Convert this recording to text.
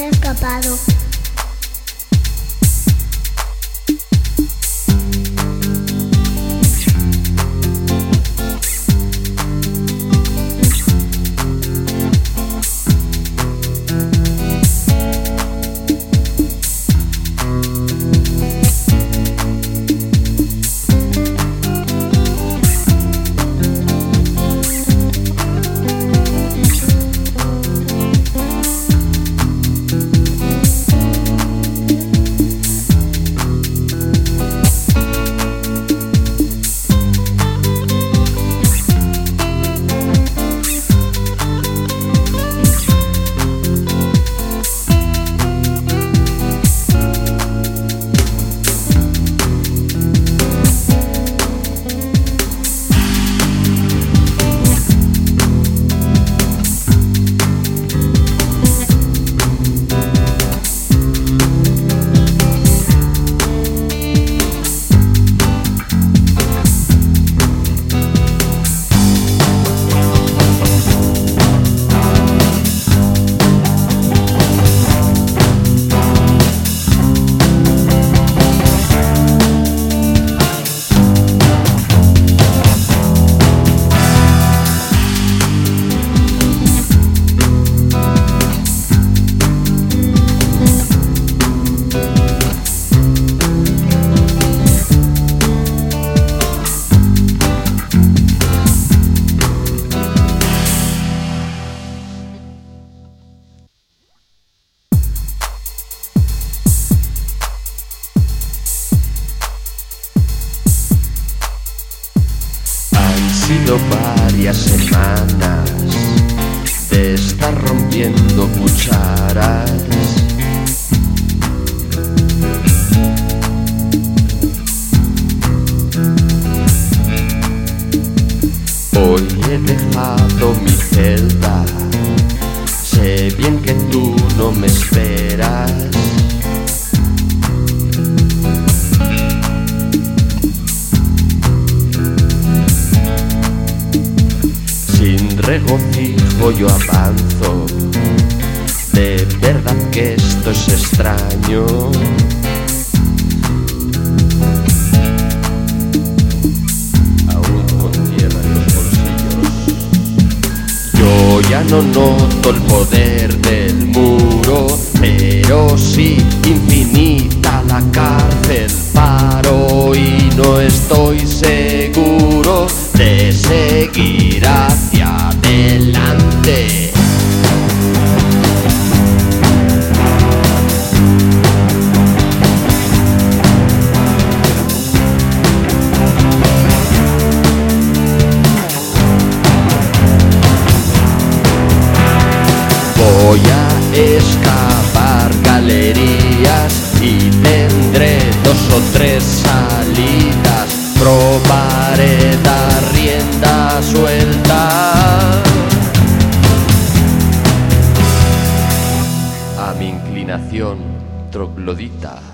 se ha escapado. sido varias semanas de estar rompiendo cucharas. Hoy he dejado mi celda, sé bien que tú no me esperas. Sin regocijo yo avanzo, de verdad que esto es extraño. Aún con tierra en los bolsillos, yo ya no noto el poder del muro, pero sí infinita la cárcel. Paro y no estoy seguro de seguir hacia adelante. Voy a excavar galerías y tendré 2 o 3 salidas. Probaré dar rienda suelta a mi inclinación troglodita.